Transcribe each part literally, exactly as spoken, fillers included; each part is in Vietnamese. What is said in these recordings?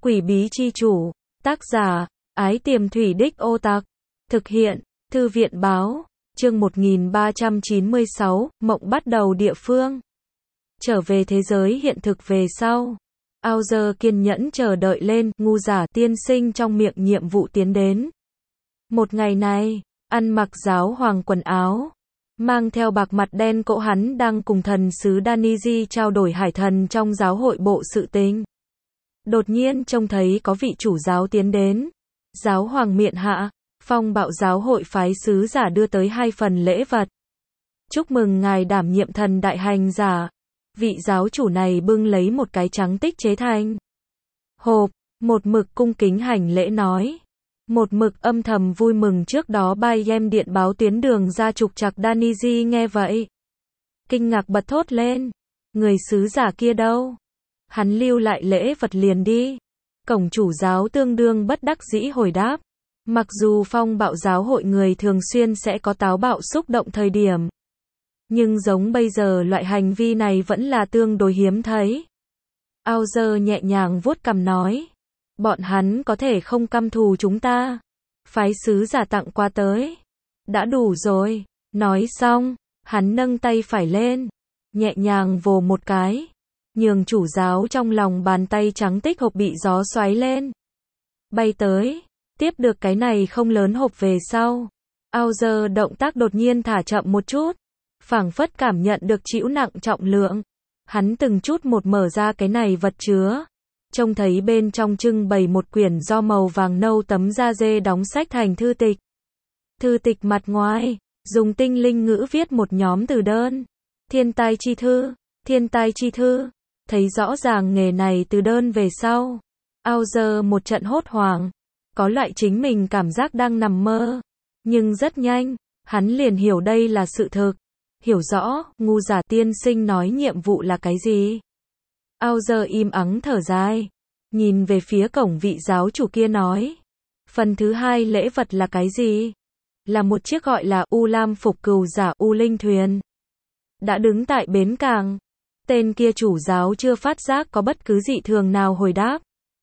Quỷ bí chi chủ, tác giả, Ái Tiềm Thủy Đích Ô Tạc, thực hiện, Thư viện báo, chương một nghìn ba trăm chín mươi sáu, mộng bắt đầu địa phương. Trở về thế giới hiện thực về sau. Ao giờ kiên nhẫn chờ đợi lên, ngu giả tiên sinh trong miệng nhiệm vụ tiến đến. Một ngày này, ăn mặc giáo hoàng quần áo, mang theo bạc mặt đen cỗ hắn đang cùng thần sứ Daniji trao đổi hải thần trong giáo hội bộ sự tình. Đột nhiên trông thấy có vị chủ giáo tiến đến. Giáo hoàng miện hạ, phong bạo giáo hội phái sứ giả đưa tới hai phần lễ vật. Chúc mừng ngài đảm nhiệm thần đại hành giả. Vị giáo chủ này bưng lấy một cái trắng tích chế thành hộp, một mực cung kính hành lễ nói. Một mực âm thầm vui mừng trước đó bay em điện báo tuyến đường ra trục trặc Daniji nghe vậy. Kinh ngạc bật thốt lên. Người sứ giả kia đâu? Hắn lưu lại lễ vật liền đi. Cổng chủ giáo tương đương bất đắc dĩ hồi đáp. Mặc dù phong bạo giáo hội người thường xuyên sẽ có táo bạo xúc động thời điểm. Nhưng giống bây giờ loại hành vi này vẫn là tương đối hiếm thấy. Ao giờ nhẹ nhàng vuốt cằm nói. Bọn hắn có thể không căm thù chúng ta. Phái sứ giả tặng qua tới. Đã đủ rồi. Nói xong, hắn nâng tay phải lên. Nhẹ nhàng vồ một cái. Nhường chủ giáo trong lòng bàn tay trắng tích hộp bị gió xoáy lên. Bay tới. Tiếp được cái này không lớn hộp về sau. Ao giờ động tác đột nhiên thả chậm một chút. Phảng phất cảm nhận được chịu nặng trọng lượng. Hắn từng chút một mở ra cái này vật chứa. Trông thấy bên trong trưng bày một quyển do màu vàng nâu tấm da dê đóng sách thành thư tịch. Thư tịch mặt ngoài, dùng tinh linh ngữ viết một nhóm từ đơn. Thiên tai chi thư, thiên tai chi thư. Thấy rõ ràng nghề này từ đơn về sau. Ao giờ một trận hốt hoảng. Có loại chính mình cảm giác đang nằm mơ. Nhưng rất nhanh, hắn liền hiểu đây là sự thực. Hiểu rõ, ngu giả tiên sinh nói nhiệm vụ là cái gì. Ao giờ im ắng thở dài. Nhìn về phía cổng vị giáo chủ kia nói. Phần thứ hai lễ vật là cái gì? Là một chiếc gọi là U Lam phục cừu giả U Linh thuyền. Đã đứng tại bến cảng. Tên kia chủ giáo chưa phát giác có bất cứ dị thường nào hồi đáp.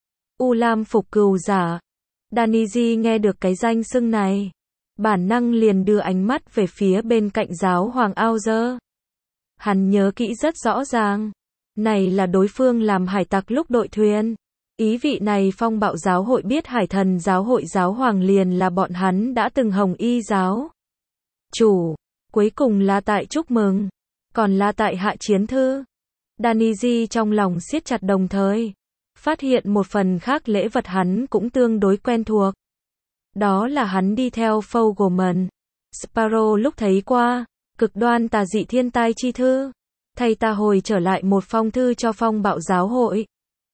U Lam phục cừu giả. Daniji nghe được cái danh xưng này. Bản năng liền đưa ánh mắt về phía bên cạnh giáo hoàng Ao giờ. Hắn nhớ kỹ rất rõ ràng. Này là đối phương làm hải tặc lúc đội thuyền. Ý vị này phong bạo giáo hội biết hải thần giáo hội giáo hoàng liền là bọn hắn đã từng hồng y giáo. Chủ, cuối cùng là tại chúc mừng. Còn là tại hạ chiến thư. Daniji trong lòng siết chặt đồng thời. Phát hiện một phần khác lễ vật hắn cũng tương đối quen thuộc. Đó là hắn đi theo Fogelman. Sparrow lúc thấy qua. Cực đoan tà dị thiên tai chi thư. Thầy ta hồi trở lại một phong thư cho phong bạo giáo hội.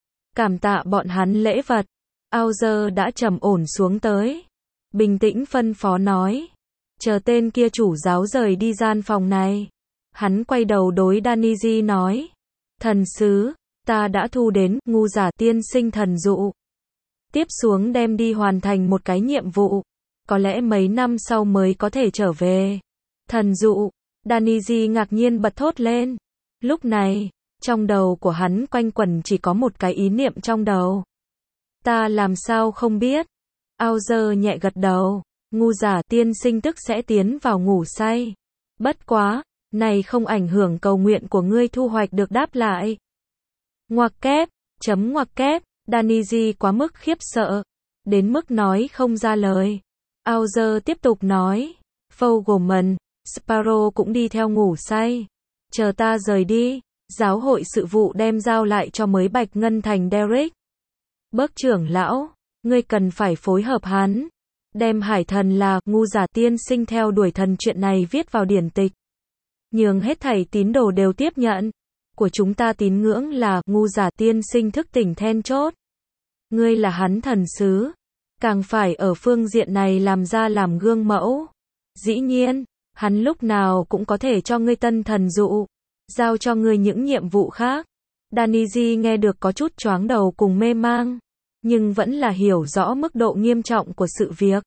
Cảm tạ bọn hắn lễ vật. Ao giờ đã trầm ổn xuống tới. Bình tĩnh phân phó nói. Chờ tên kia chủ giáo rời đi gian phòng này. Hắn quay đầu đối Daniji nói. Thần sứ, ta đã thu đến, ngu giả tiên sinh thần dụ. Tiếp xuống đem đi hoàn thành một cái nhiệm vụ. Có lẽ mấy năm sau mới có thể trở về. Thần dụ, Daniji ngạc nhiên bật thốt lên. Lúc này, trong đầu của hắn quanh quẩn chỉ có một cái ý niệm trong đầu. Ta làm sao không biết. Ao giờ nhẹ gật đầu. Ngu giả tiên sinh tức sẽ tiến vào ngủ say. Bất quá, này không ảnh hưởng cầu nguyện của ngươi thu hoạch được đáp lại. Ngoặc kép, chấm ngoặc kép. Daniji quá mức khiếp sợ. Đến mức nói không ra lời. Ao giờ tiếp tục nói. Fogelman, Sparrow cũng đi theo ngủ say. Chờ ta rời đi. Giáo hội sự vụ đem giao lại cho mới Bạch Ngân Thành Derek. Bớt trưởng lão, ngươi cần phải phối hợp hắn. Đem hải thần là ngu giả tiên sinh theo đuổi thần chuyện này viết vào điển tịch. Nhường hết thảy tín đồ đều tiếp nhận. Của chúng ta tín ngưỡng là ngu giả tiên sinh thức tỉnh then chốt. Ngươi là hắn thần sứ. Càng phải ở phương diện này làm ra làm gương mẫu. Dĩ nhiên, hắn lúc nào cũng có thể cho ngươi tân thần dụ. Giao cho ngươi những nhiệm vụ khác. Daniji nghe được có chút choáng đầu cùng mê mang. Nhưng vẫn là hiểu rõ mức độ nghiêm trọng của sự việc.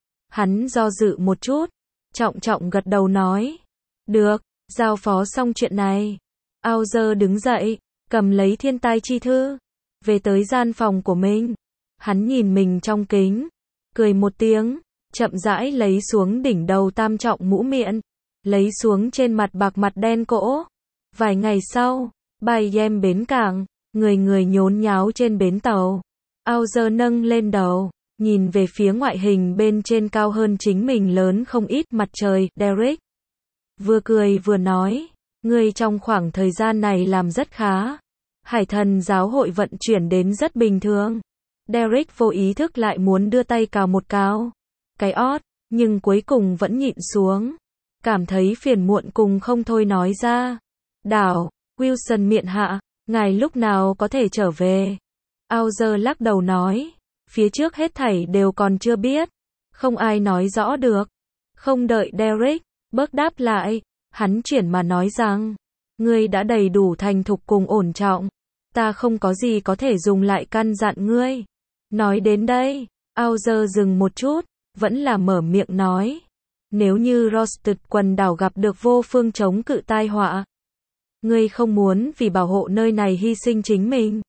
Hắn do dự một chút. Trọng trọng gật đầu nói. Được, giao phó xong chuyện này. Ao giờ đứng dậy. Cầm lấy thiên tai chi thư. về tới gian phòng của mình. Hắn nhìn mình trong kính, cười một tiếng, chậm rãi lấy xuống đỉnh đầu tam trọng mũ miệng, lấy xuống trên mặt bạc mặt đen cỗ. Vài ngày sau, bay em bến cảng, người người nhốn nháo trên bến tàu. Auger nâng lên đầu, nhìn về phía ngoại hình bên trên cao hơn chính mình lớn không ít mặt trời, Derek. Vừa cười vừa nói, ngươi trong khoảng thời gian này làm rất khá. Hải thần giáo hội vận chuyển đến rất bình thường. Derek vô ý thức lại muốn đưa tay cào một cào cái ót, nhưng cuối cùng vẫn nhịn xuống. Cảm thấy phiền muộn cùng không thôi nói ra. Đảo, Wilson miệng hạ, ngài lúc nào có thể trở về? Auger lắc đầu nói, phía trước hết thảy đều còn chưa biết. Không ai nói rõ được. Không đợi Derek bớt đáp lại, hắn chuyển mà nói rằng, ngươi đã đầy đủ thành thục cùng ổn trọng. Ta không có gì có thể dùng lại căn dặn ngươi. Nói đến đây, Auger dừng một chút, vẫn là mở miệng nói. Nếu như Rosted quần đảo gặp được vô phương chống cự tai họa, ngươi không muốn vì bảo hộ nơi này hy sinh chính mình.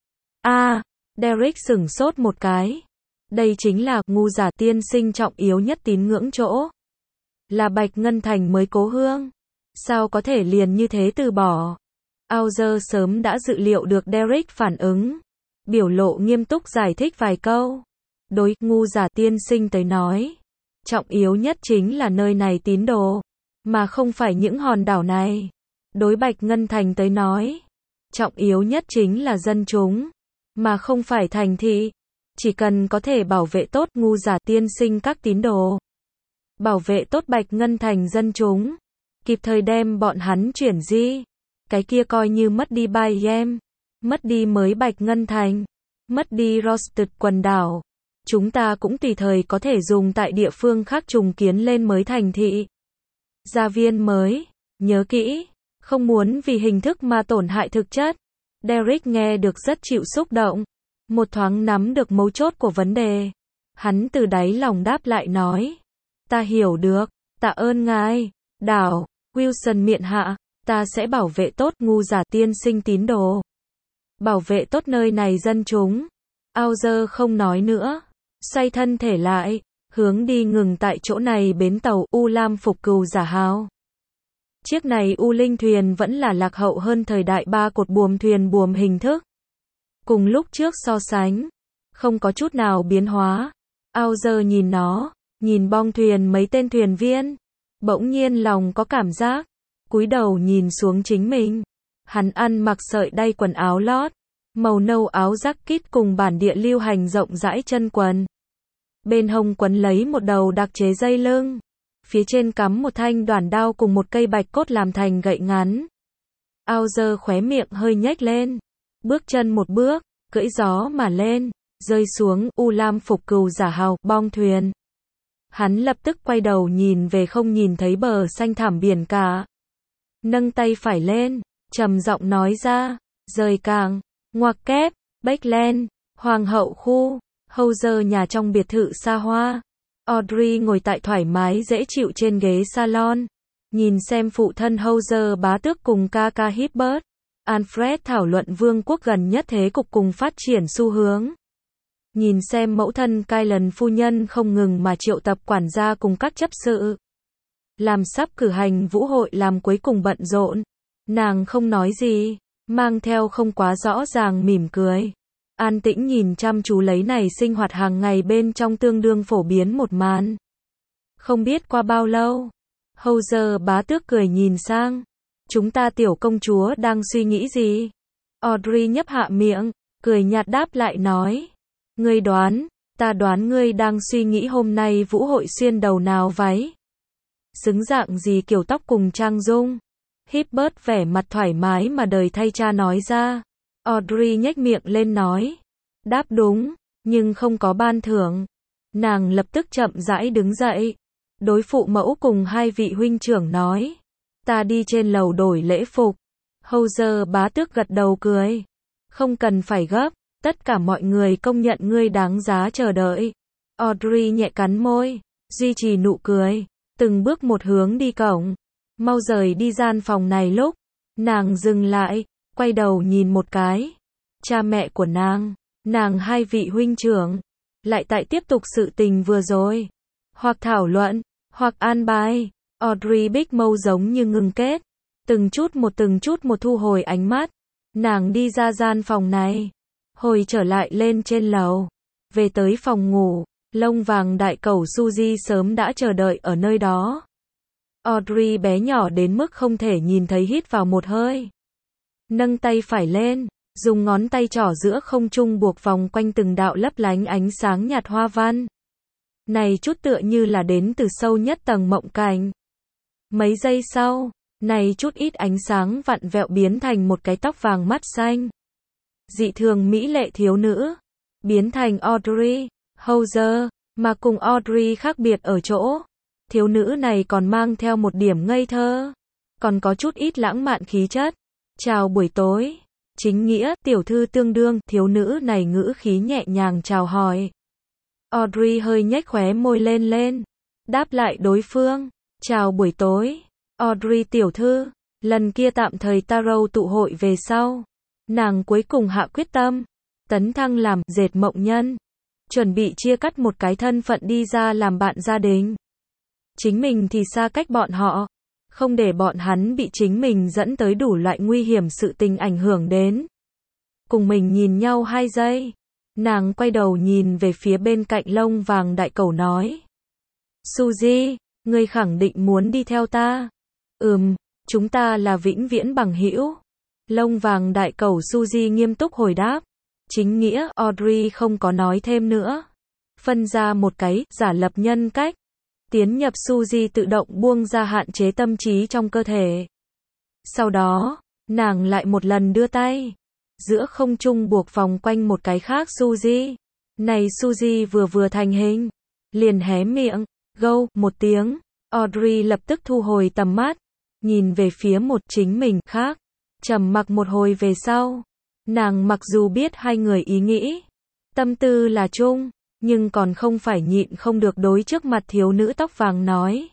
A, à, Derek sửng sốt một cái. Đây chính là ngu giả tiên sinh trọng yếu nhất tín ngưỡng chỗ. Là Bạch Ngân Thành mới cố hương. Sao có thể liền như thế từ bỏ? Auger sớm đã dự liệu được Derek phản ứng. Biểu lộ nghiêm túc giải thích vài câu. Đối ngu giả tiên sinh tới nói, trọng yếu nhất chính là nơi này tín đồ, mà không phải những hòn đảo này. Đối Bạch Ngân Thành tới nói, trọng yếu nhất chính là dân chúng, mà không phải thành thị. Chỉ cần có thể bảo vệ tốt ngu giả tiên sinh các tín đồ, bảo vệ tốt Bạch Ngân Thành dân chúng, kịp thời đem bọn hắn chuyển di, cái kia coi như mất đi Bayem, mất đi mới Bạch Ngân Thành, mất đi Rosted quần đảo. Chúng ta cũng tùy thời có thể dùng tại địa phương khác trùng kiến lên mới thành thị. Gia viên mới, nhớ kỹ, không muốn vì hình thức mà tổn hại thực chất. Derek nghe được rất chịu xúc động, một thoáng nắm được mấu chốt của vấn đề. Hắn từ đáy lòng đáp lại nói, ta hiểu được, tạ ơn ngài. Đảo, Wilson miệng hạ, ta sẽ bảo vệ tốt ngu giả tiên sinh tín đồ. Bảo vệ tốt nơi này dân chúng. Auger không nói nữa, xoay thân thể lại, hướng đi ngừng tại chỗ này bến tàu U Lam Phục Cừu Giả Hào. Chiếc này U Linh thuyền vẫn là lạc hậu hơn thời đại ba cột buồm thuyền buồm hình thức. Cùng lúc trước so sánh, không có chút nào biến hóa. Auger nhìn nó, nhìn bong thuyền mấy tên thuyền viên, bỗng nhiên lòng có cảm giác, cúi đầu nhìn xuống chính mình. Hắn ăn mặc sợi đay quần áo lót, màu nâu áo jacket cùng bản địa lưu hành rộng rãi chân quần. Bên hông quấn lấy một đầu đặc chế dây lưng. Phía trên cắm một thanh đoản đao cùng một cây bạch cốt làm thành gậy ngắn. Auger khóe miệng hơi nhếch lên. Bước chân một bước, cưỡi gió mà lên, rơi xuống U Lam Phục Cừu Giả Hào, bong thuyền. Hắn lập tức quay đầu nhìn về không nhìn thấy bờ xanh thẳm biển cả. Nâng tay phải lên, trầm giọng nói ra, rời cảng, ngoặc kép, Backland, Hoàng hậu khu, Hauser nhà trong biệt thự xa hoa. Audrey ngồi tại thoải mái dễ chịu trên ghế salon, nhìn xem phụ thân Hauser bá tước cùng ca ca Hibbert, Alfred thảo luận vương quốc gần nhất thế cục cùng phát triển xu hướng. Nhìn xem mẫu thân Kylan phu nhân không ngừng mà triệu tập quản gia cùng các chấp sự. Làm sắp cử hành vũ hội làm cuối cùng bận rộn. Nàng không nói gì, mang theo không quá rõ ràng mỉm cười. An tĩnh nhìn chăm chú lấy này sinh hoạt hàng ngày bên trong tương đương phổ biến một màn. Không biết qua bao lâu, Hauser bá tước cười nhìn sang. Chúng ta tiểu công chúa đang suy nghĩ gì? Audrey nhấp hạ miệng, cười nhạt đáp lại nói. Ngươi đoán, ta đoán ngươi đang suy nghĩ hôm nay vũ hội xuyên đầu nào váy. Xứng dạng gì kiểu tóc cùng trang dung. Hibbert vẻ mặt thoải mái mà đời thay cha nói ra. Audrey nhếch miệng lên nói. Đáp đúng, nhưng không có ban thưởng. Nàng lập tức chậm rãi đứng dậy. Đối phụ mẫu cùng hai vị huynh trưởng nói. Ta đi trên lầu đổi lễ phục. Hauser bá tước gật đầu cười. Không cần phải gấp, tất cả mọi người công nhận ngươi đáng giá chờ đợi. Audrey nhẹ cắn môi, duy trì nụ cười, từng bước một hướng đi cổng. Mau rời đi gian phòng này lúc, nàng dừng lại, quay đầu nhìn một cái. cha mẹ của nàng, nàng hai vị huynh trưởng, lại tại tiếp tục sự tình vừa rồi. Hoặc thảo luận, hoặc an bài. Audrey Big Mouth giống như ngừng kết. Từng chút một từng chút một thu hồi ánh mắt. Nàng đi ra gian phòng này. Hồi trở lại lên trên lầu. Về tới phòng ngủ. Lông vàng đại cẩu Suzy sớm đã chờ đợi ở nơi đó. Audrey bé nhỏ đến mức không thể nhìn thấy hít vào một hơi. Nâng tay phải lên. Dùng ngón tay trỏ giữa không trung buộc vòng quanh từng đạo lấp lánh ánh sáng nhạt hoa văn. Này chút tựa như là đến từ sâu nhất tầng mộng cảnh. Mấy giây sau, này chút ít ánh sáng vặn vẹo biến thành một cái tóc vàng mắt xanh. Dị thường mỹ lệ thiếu nữ. Biến thành Audrey Hauser, mà cùng Audrey khác biệt ở chỗ. Thiếu nữ này còn mang theo một điểm ngây thơ. Còn có chút ít lãng mạn khí chất. Chào buổi tối. Chính nghĩa, tiểu thư tương đương, thiếu nữ này ngữ khí nhẹ nhàng chào hỏi. Audrey hơi nhếch khóe môi lên lên. Đáp lại đối phương. Chào buổi tối. Audrey tiểu thư. Lần kia tạm thời Tarot tụ hội về sau. Nàng cuối cùng hạ quyết tâm. Tấn thăng làm dệt mộng nhân. Chuẩn bị chia cắt một cái thân phận đi ra làm bạn gia đình. Chính mình thì xa cách bọn họ. Không để bọn hắn bị chính mình dẫn tới đủ loại nguy hiểm sự tình ảnh hưởng đến. Cùng mình nhìn nhau hai giây. Nàng quay đầu nhìn về phía bên cạnh lông vàng đại cẩu nói. Suzy, ngươi khẳng định muốn đi theo ta. Ừm, chúng ta là vĩnh viễn bằng hữu. Lông vàng đại cẩu Suzy nghiêm túc hồi đáp. Chính nghĩa, Audrey không có nói thêm nữa. Phân ra một cái, giả lập nhân cách. Tiến nhập Suzy tự động buông ra hạn chế tâm trí trong cơ thể. Sau đó, nàng lại một lần đưa tay. Giữa không trung buộc vòng quanh một cái khác Suzy. Này Suzy vừa vừa thành hình. Liền hé miệng, gâu, một tiếng. Audrey lập tức thu hồi tầm mắt. Nhìn về phía một chính mình khác. Trầm mặc một hồi về sau. Nàng mặc dù biết hai người ý nghĩ. Tâm tư là chung. Nhưng còn không phải nhịn không được đối trước mặt thiếu nữ tóc vàng nói.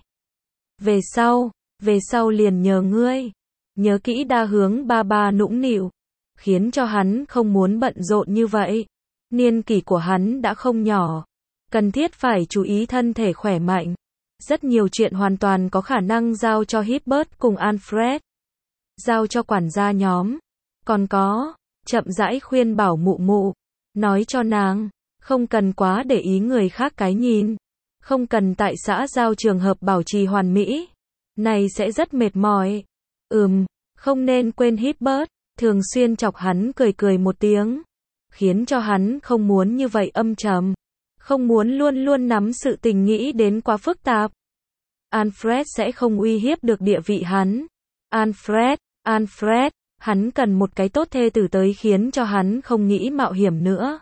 Về sau, về sau liền nhờ ngươi. Nhớ kỹ đa hướng ba ba nũng nịu. Khiến cho hắn không muốn bận rộn như vậy. Niên kỷ của hắn đã không nhỏ. Cần thiết phải chú ý thân thể khỏe mạnh. Rất nhiều chuyện hoàn toàn có khả năng giao cho Hibbert cùng Alfred. Giao cho quản gia nhóm. Còn có, chậm rãi khuyên bảo mụ mụ. Nói cho nàng. Không cần quá để ý người khác cái nhìn. Không cần tại xã giao trường hợp bảo trì hoàn mỹ. Này sẽ rất mệt mỏi. Ừm, không nên quên Hibbert. Thường xuyên chọc hắn cười cười một tiếng. Khiến cho hắn không muốn như vậy âm trầm. Không muốn luôn luôn nắm sự tình nghĩ đến quá phức tạp. Alfred sẽ không uy hiếp được địa vị hắn. Alfred, Alfred, hắn cần một cái tốt thê tử tới khiến cho hắn không nghĩ mạo hiểm nữa.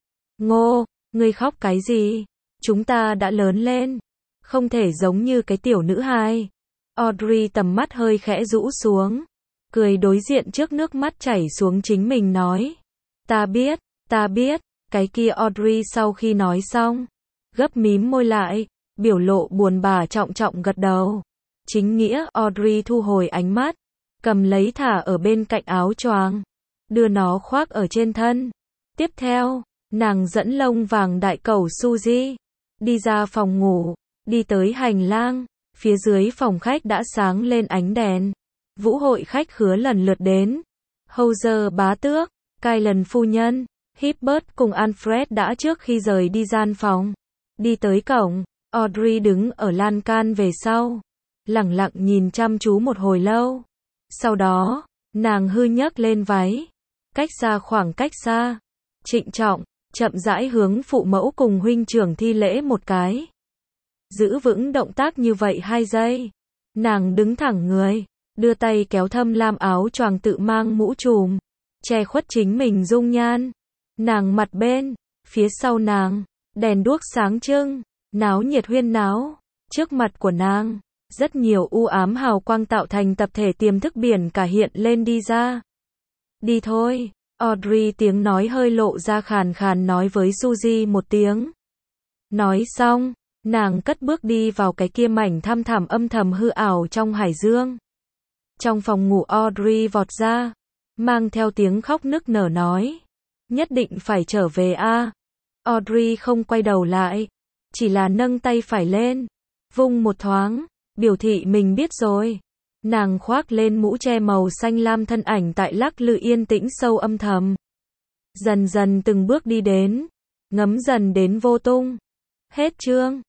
Ngô, ngươi khóc cái gì? Chúng ta đã lớn lên. Không thể giống như cái tiểu nữ hài. Audrey tầm mắt hơi khẽ rũ xuống. Cười đối diện trước nước mắt chảy xuống chính mình nói. Ta biết, ta biết. Cái kia Audrey sau khi nói xong. Gấp mím môi lại. Biểu lộ buồn bã trọng trọng gật đầu. Chính nghĩa Audrey thu hồi ánh mắt. Cầm lấy thả ở bên cạnh áo choàng. Đưa nó khoác ở trên thân. Tiếp theo. Nàng dẫn lông vàng đại cẩu Suzy. Đi ra phòng ngủ. Đi tới hành lang. Phía dưới phòng khách đã sáng lên ánh đèn. Vũ hội khách khứa lần lượt đến. Hauser bá tước. Kylan phu nhân. Hibbert cùng Alfred đã trước khi rời đi gian phòng. Đi tới cổng. Audrey đứng ở lan can về sau. Lẳng lặng nhìn chăm chú một hồi lâu. Sau đó, nàng hư nhấc lên váy. Cách xa khoảng cách xa. Trịnh trọng. Chậm rãi hướng phụ mẫu cùng huynh trưởng thi lễ một cái. Giữ vững động tác như vậy hai giây. Nàng đứng thẳng người. Đưa tay kéo thâm lam áo choàng tự mang mũ trùm. Che khuất chính mình dung nhan. Nàng mặt bên. Phía sau nàng. Đèn đuốc sáng trưng. Náo nhiệt huyên náo. Trước mặt của nàng. Rất nhiều u ám hào quang tạo thành tập thể tiềm thức biển cả hiện lên đi ra. Đi thôi. Audrey tiếng nói hơi lộ ra khàn khàn nói với Suzy một tiếng. Nói xong, nàng cất bước đi vào cái kia mảnh thăm thẳm âm thầm hư ảo trong hải dương. Trong phòng ngủ Audrey vọt ra, mang theo tiếng khóc nức nở nói. Nhất định phải trở về a. Audrey không quay đầu lại, chỉ là nâng tay phải lên, vung một thoáng, biểu thị mình biết rồi. Nàng khoác lên mũ che màu xanh lam, thân ảnh tại lắc lư yên tĩnh sâu âm thầm. Dần dần từng bước đi đến, ngấm dần đến vô tung. Hết chương.